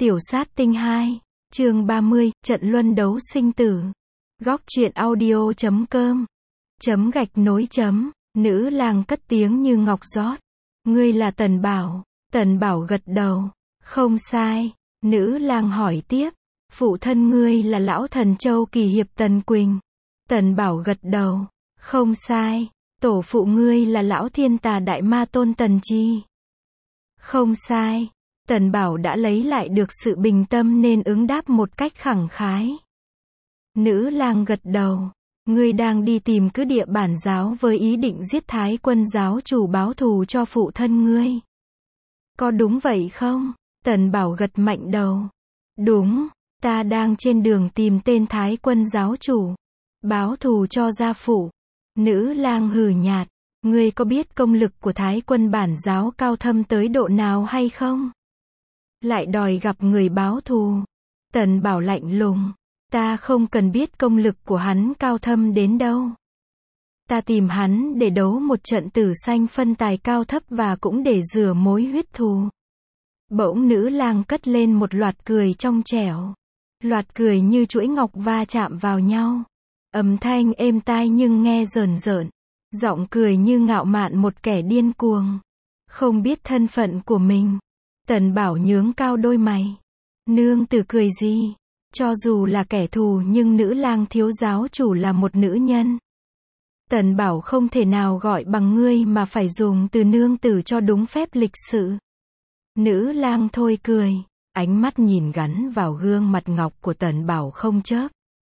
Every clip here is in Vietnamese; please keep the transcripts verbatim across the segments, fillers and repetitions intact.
Tiểu sát tinh hai, chương ba mươi, trận luân đấu sinh tử. Góc truyện audio chấm com. Chấm gạch nối chấm, nữ lang cất tiếng như ngọc rót. Ngươi là Tần Bảo. Tần Bảo gật đầu. Không sai. Nữ lang hỏi tiếp. Phụ thân ngươi là lão thần châu kỳ hiệp Tần Quỳnh. Tần Bảo gật đầu. Không sai. Tổ phụ ngươi là lão thiên tà đại ma tôn Tần Chi. Không sai. Tần Bảo đã lấy lại được sự bình tâm nên ứng đáp một cách khẳng khái. Nữ lang gật đầu. Ngươi đang đi tìm cứ địa bản giáo với ý định giết Thái Quân giáo chủ báo thù cho phụ thân ngươi. Có đúng vậy không? Tần Bảo gật mạnh đầu. Đúng, ta đang trên đường tìm tên Thái Quân giáo chủ. Báo thù cho gia phụ. Nữ lang hừ nhạt. Ngươi có biết công lực của Thái Quân bản giáo cao thâm tới độ nào hay không? Lại đòi gặp người báo thù. Tần Bảo lạnh lùng. Ta không cần biết công lực của hắn cao thâm đến đâu. Ta tìm hắn để đấu một trận tử sanh phân tài cao thấp và cũng để rửa mối huyết thù. Bỗng nữ lang cất lên một loạt cười trong trẻo. Loạt cười như chuỗi ngọc va chạm vào nhau. Âm thanh êm tai nhưng nghe rờn rợn. Giọng cười như ngạo mạn một kẻ điên cuồng. Không biết thân phận của mình. Tần Bảo nhướng cao đôi mày. Nương tử cười gì? Cho dù là kẻ thù nhưng nữ lang thiếu giáo chủ là một nữ nhân. Tần Bảo không thể nào gọi bằng ngươi mà phải dùng từ nương tử cho đúng phép lịch sự. Nữ lang thôi cười. Ánh mắt nhìn gắn vào gương mặt ngọc của Tần Bảo không chớp.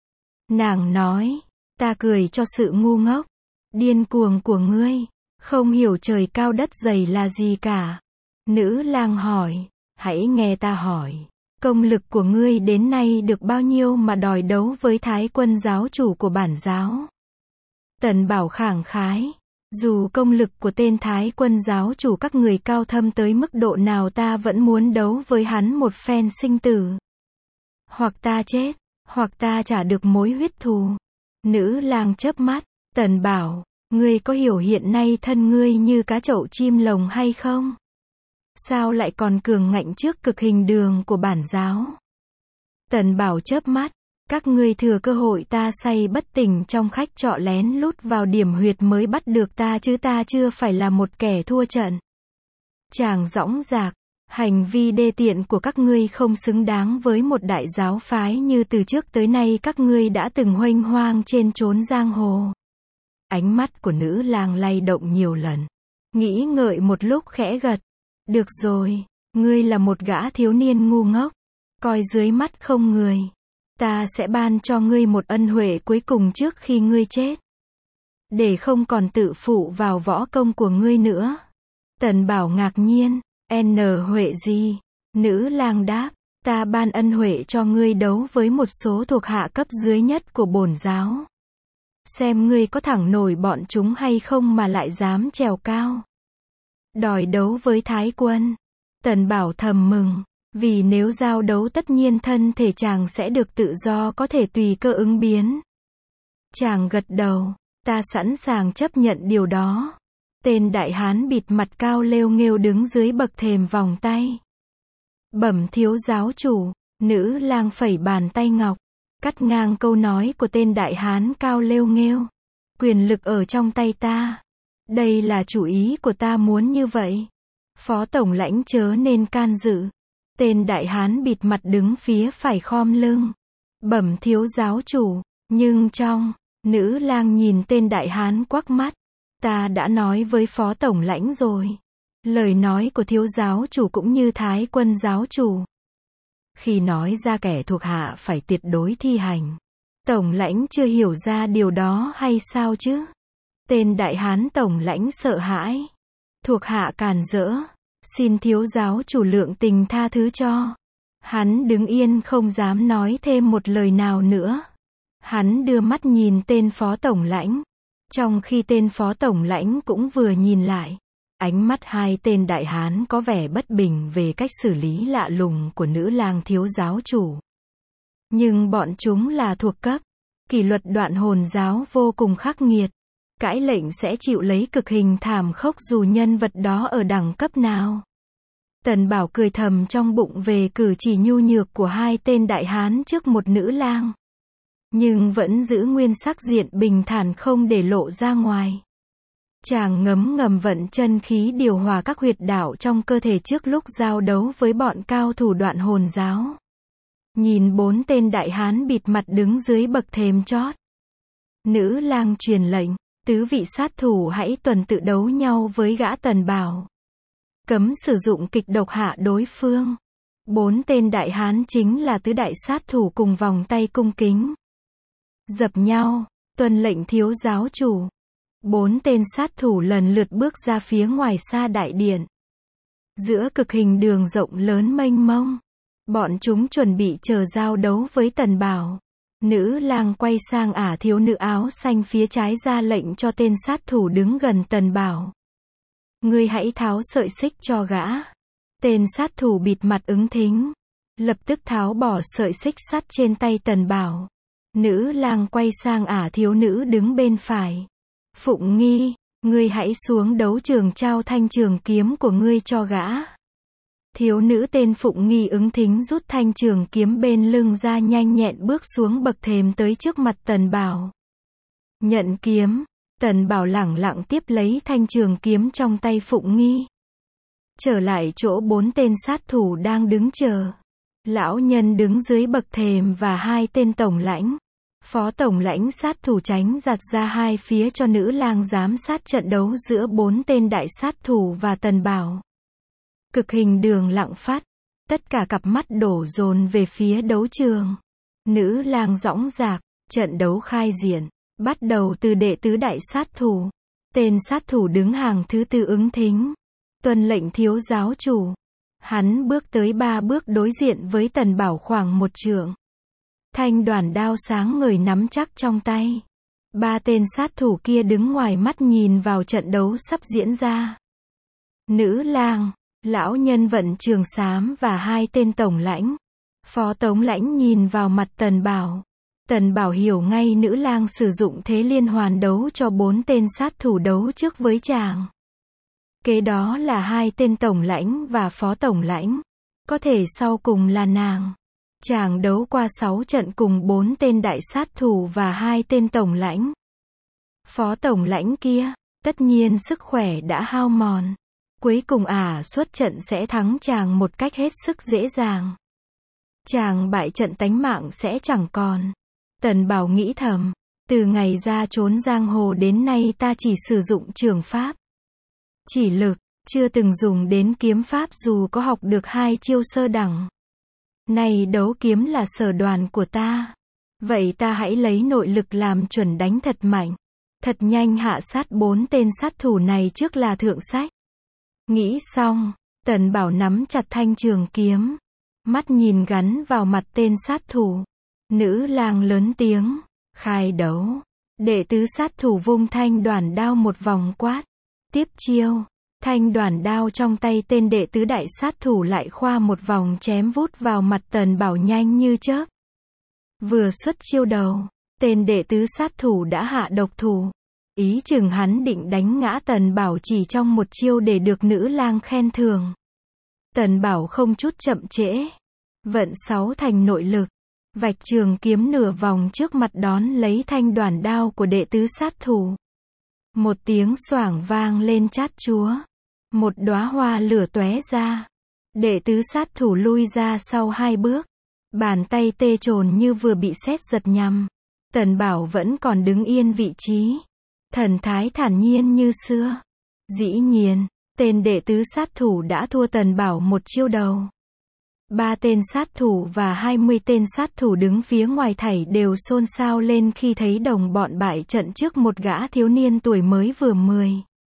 Nàng nói. Ta cười cho sự ngu ngốc. Điên cuồng của ngươi. Không hiểu trời cao đất dày là gì cả. Nữ lang hỏi. Hãy nghe ta hỏi. Công lực của ngươi đến nay được bao nhiêu mà đòi đấu với Thái Quân giáo chủ của bản giáo? Tần Bảo khẳng khái. Dù công lực của tên Thái Quân giáo chủ các người cao thâm tới mức độ nào ta vẫn muốn đấu với hắn một phen sinh tử. Hoặc ta chết, hoặc ta trả được mối huyết thù. Nữ lang chớp mắt. Tần Bảo, ngươi có hiểu hiện nay thân ngươi như cá chậu chim lồng hay không? Sao lại còn cường ngạnh trước cực hình đường của bản giáo? Tần Bảo chớp mắt. Các ngươi thừa cơ hội ta say bất tỉnh trong khách trọ lén lút vào điểm huyệt mới bắt được ta chứ ta chưa phải là một kẻ thua trận. Chàng dõng dạc. Hành vi đê tiện của các ngươi không xứng đáng với một đại giáo phái như từ trước tới nay các ngươi đã từng huênh hoang trên chốn giang hồ. Ánh mắt của nữ lang lay động nhiều lần. Nghĩ ngợi một lúc khẽ gật. Được rồi, ngươi là một gã thiếu niên ngu ngốc. Coi dưới mắt không người. Ta sẽ ban cho ngươi một ân huệ cuối cùng trước khi ngươi chết. Để không còn tự phụ vào võ công của ngươi nữa. Tần Bảo ngạc nhiên. N huệ gì? Nữ lang đáp. Ta ban ân huệ cho ngươi đấu với một số thuộc hạ cấp dưới nhất của bổn giáo. Xem ngươi có thẳng nổi bọn chúng hay không mà lại dám trèo cao. Đòi đấu với Thái Quân. Tần Bảo thầm mừng. Vì nếu giao đấu tất nhiên thân thể chàng sẽ được tự do có thể tùy cơ ứng biến. Chàng gật đầu. Ta sẵn sàng chấp nhận điều đó. Tên đại hán bịt mặt cao lêu nghêu đứng dưới bậc thềm vòng tay. Bẩm thiếu giáo chủ. Nữ lang phẩy bàn tay ngọc. Cắt ngang câu nói của tên đại hán cao lêu nghêu. Quyền lực ở trong tay ta. Đây là chủ ý của ta muốn như vậy. Phó tổng lãnh chớ nên can dự. Tên đại hán bịt mặt đứng phía phải khom lưng. Bẩm thiếu giáo chủ. Nhưng trong. Nữ lang nhìn tên đại hán quắc mắt. Ta đã nói với phó tổng lãnh rồi. Lời nói của thiếu giáo chủ cũng như Thái Quân giáo chủ. Khi nói ra kẻ thuộc hạ phải tuyệt đối thi hành. Tổng lãnh chưa hiểu ra điều đó hay sao chứ? Tên đại hán tổng lãnh sợ hãi. Thuộc hạ càn rỡ. Xin thiếu giáo chủ lượng tình tha thứ cho. Hắn đứng yên không dám nói thêm một lời nào nữa. Hắn đưa mắt nhìn tên phó tổng lãnh. Trong khi tên phó tổng lãnh cũng vừa nhìn lại. Ánh mắt hai tên đại hán có vẻ bất bình về cách xử lý lạ lùng của nữ lang thiếu giáo chủ. Nhưng bọn chúng là thuộc cấp. Kỷ luật đoạn hồn giáo vô cùng khắc nghiệt. Cãi lệnh sẽ chịu lấy cực hình thảm khốc dù nhân vật đó ở đẳng cấp nào. Tần Bảo cười thầm trong bụng về cử chỉ nhu nhược của hai tên đại hán trước một nữ lang. Nhưng vẫn giữ nguyên sắc diện bình thản không để lộ ra ngoài. Chàng ngấm ngầm vận chân khí điều hòa các huyệt đạo trong cơ thể trước lúc giao đấu với bọn cao thủ Đoạn Hồn giáo. Nhìn bốn tên đại hán bịt mặt đứng dưới bậc thềm chót. Nữ lang truyền lệnh, tứ vị sát thủ hãy tuần tự đấu nhau với gã Tần Bảo. Cấm sử dụng kịch độc hạ đối phương. Bốn tên đại hán chính là tứ đại sát thủ cùng vòng tay cung kính. Dập nhau, tuân lệnh thiếu giáo chủ. Bốn tên sát thủ lần lượt bước ra phía ngoài xa đại điện. Giữa cực hình đường rộng lớn mênh mông, bọn chúng chuẩn bị chờ giao đấu với Tần Bảo. Nữ lang quay sang ả thiếu nữ áo xanh phía trái ra lệnh cho tên sát thủ đứng gần Tần Bảo. Ngươi hãy tháo sợi xích cho gã. Tên sát thủ bịt mặt ứng thính. Lập tức tháo bỏ sợi xích sắt trên tay Tần Bảo. Nữ lang quay sang ả thiếu nữ đứng bên phải. Phụng Nghi, ngươi hãy xuống đấu trường trao thanh trường kiếm của ngươi cho gã. Thiếu nữ tên Phụng Nghi ứng thính rút thanh trường kiếm bên lưng ra nhanh nhẹn bước xuống bậc thềm tới trước mặt Tần Bảo. Nhận kiếm, Tần Bảo lẳng lặng tiếp lấy thanh trường kiếm trong tay Phụng Nghi. Trở lại chỗ bốn tên sát thủ đang đứng chờ. Lão nhân đứng dưới bậc thềm và hai tên tổng lãnh. Phó tổng lãnh sát thủ tránh giặt ra hai phía cho nữ lang giám sát trận đấu giữa bốn tên đại sát thủ và Tần Bảo. Cực hình đường lặng phát. Tất cả cặp mắt đổ dồn về phía đấu trường. Nữ lang dõng dạc, trận đấu khai diện. Bắt đầu từ đệ tứ đại sát thủ. Tên sát thủ đứng hàng thứ tư ứng thính. Tuân lệnh thiếu giáo chủ. Hắn bước tới ba bước đối diện với Tần Bảo khoảng một trượng. Thanh đoản đao sáng ngời nắm chắc trong tay. Ba tên sát thủ kia đứng ngoài mắt nhìn vào trận đấu sắp diễn ra. Nữ lang, lão nhân vận trường xám và hai tên tổng lãnh. Phó tổng lãnh nhìn vào mặt Tần Bảo. Tần Bảo hiểu ngay nữ lang sử dụng thế liên hoàn đấu cho bốn tên sát thủ đấu trước với chàng. Kế đó là hai tên tổng lãnh và phó tổng lãnh. Có thể sau cùng là nàng. Chàng đấu qua sáu trận cùng bốn tên đại sát thủ và hai tên tổng lãnh. Phó tổng lãnh kia, tất nhiên sức khỏe đã hao mòn. Cuối cùng ả xuất trận sẽ thắng chàng một cách hết sức dễ dàng. Chàng bại trận tánh mạng sẽ chẳng còn. Tần Bảo nghĩ thầm, từ ngày ra trốn giang hồ đến nay ta chỉ sử dụng trường pháp. Chỉ lực, chưa từng dùng đến kiếm pháp dù có học được hai chiêu sơ đẳng. Này đấu kiếm là sở đoàn của ta. Vậy ta hãy lấy nội lực làm chuẩn đánh thật mạnh. Thật nhanh hạ sát bốn tên sát thủ này trước là thượng sách. Nghĩ xong, Tần Bảo nắm chặt thanh trường kiếm. Mắt nhìn gắn vào mặt tên sát thủ. Nữ lang lớn tiếng, khai đấu. Đệ tứ sát thủ vung thanh đoản đao một vòng quát. Tiếp chiêu. Thanh đoản đao trong tay tên đệ tứ đại sát thủ lại khoa một vòng chém vút vào mặt Tần Bảo nhanh như chớp. Vừa xuất chiêu đầu, tên đệ tứ sát thủ đã hạ độc thủ. Ý chừng hắn định đánh ngã Tần Bảo chỉ trong một chiêu để được nữ lang khen thưởng. Tần Bảo không chút chậm trễ. Vận sáu thành nội lực. Vạch trường kiếm nửa vòng trước mặt đón lấy thanh đoản đao của đệ tứ sát thủ. Một tiếng xoảng vang lên chát chúa. Một đóa hoa lửa tóe ra. Đệ tứ sát thủ lui ra sau hai bước. Bàn tay tê trồn như vừa bị sét giật nhằm. Tần Bảo vẫn còn đứng yên vị trí. Thần thái thản nhiên như xưa. Dĩ nhiên, tên đệ tứ sát thủ đã thua Tần Bảo một chiêu đầu. Ba tên sát thủ và hai mươi tên sát thủ đứng phía ngoài thảy đều xôn xao lên khi thấy đồng bọn bại trận trước một gã thiếu niên tuổi mới vừa mười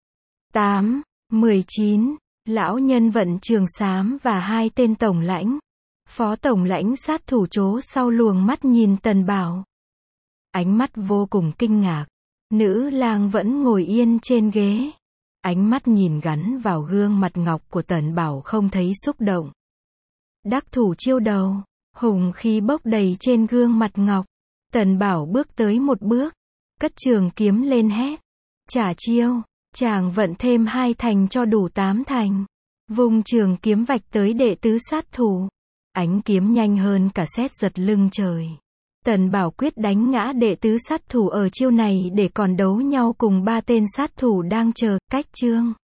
tám, mười chín, lão nhân vận trường xám và hai tên tổng lãnh. Phó tổng lãnh sát thủ trố sau luồng mắt nhìn Tần Bảo. Ánh mắt vô cùng kinh ngạc. Nữ lang vẫn ngồi yên trên ghế. Ánh mắt nhìn gắn vào gương mặt ngọc của Tần Bảo không thấy xúc động. Đắc thủ chiêu đầu, hùng khí bốc đầy trên gương mặt ngọc. Tần Bảo bước tới một bước, cất trường kiếm lên hét. Trả chiêu, chàng vận thêm hai thành cho đủ tám thành. Vung trường kiếm vạch tới đệ tứ sát thủ. Ánh kiếm nhanh hơn cả sét giật lưng trời. Tần Bảo quyết đánh ngã đệ tứ sát thủ ở chiêu này để còn đấu nhau cùng ba tên sát thủ đang chờ, cách chương.